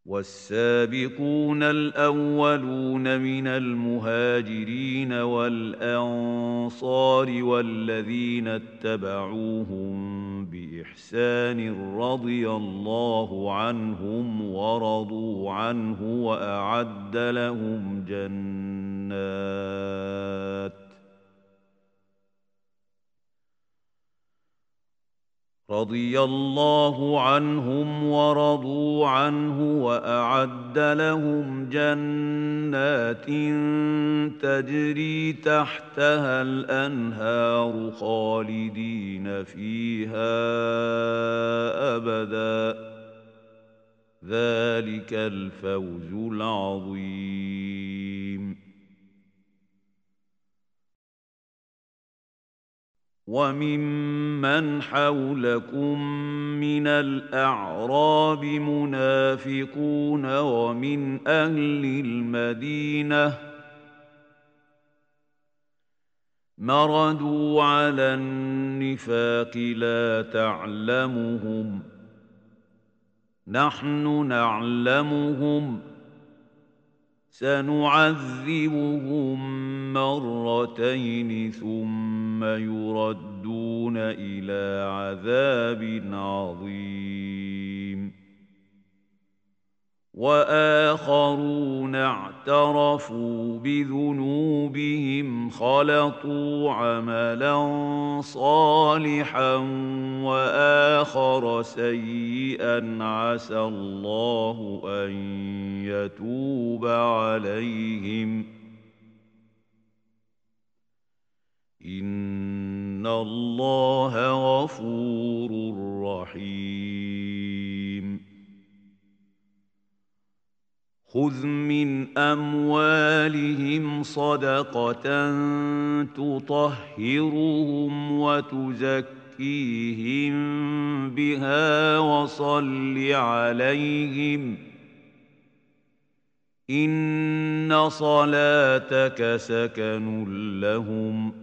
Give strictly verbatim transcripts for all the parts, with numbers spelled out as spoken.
والسابقون الأولون من المهاجرين والأنصار والذين اتبعوهم بإحسان رضي الله عنهم ورضوا عنه وأعد لهم جنات رضي الله عنهم ورضوا عنه وأعد لهم جنات تجري تحتها الأنهار خالدين فيها أبدا ذلك الفوز العظيم. وممن حولكم من الأعراب منافقون ومن أهل المدينة مردوا على النفاق لا تعلمهم نحن نعلمهم سنعذبهم مرتين ثم يردون إلى عذاب عظيم. وآخرون اعترفوا بذنوبهم خلطوا عملا صالحا وآخر سيئا عسى الله أن يتوب عليهم إن الله غفور رحيم. خذ من أموالهم صدقة تطهرهم وتزكيهم بها وصل عليهم إن صلاتك سكن لهم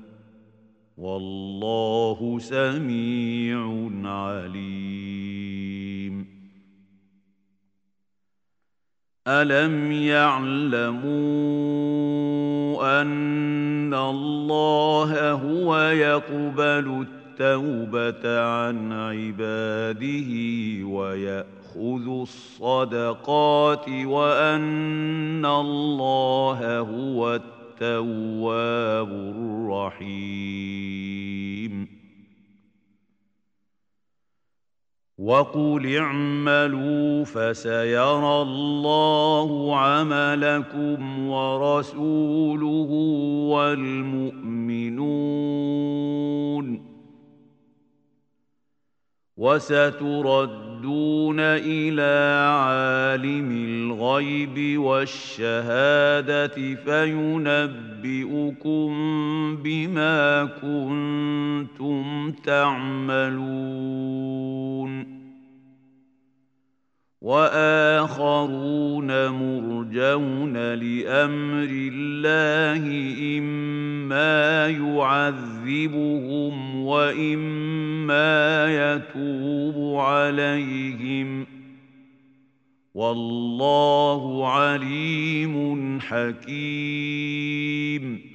والله سميع عليم. ألم يعلموا أن الله هو يقبل التوبة عن عباده ويأخذ الصدقات وأن الله هو التواب الرحيم. وقل اعملوا فسيرى الله عملكم ورسوله والمؤمنون وستردون إلى عالم الغيب والشهادة فينبئكم بما كنتم تعملون. وآخرون مرجون لأمر الله إما يعذبهم وإما يتوب عليهم والله عليم حكيم.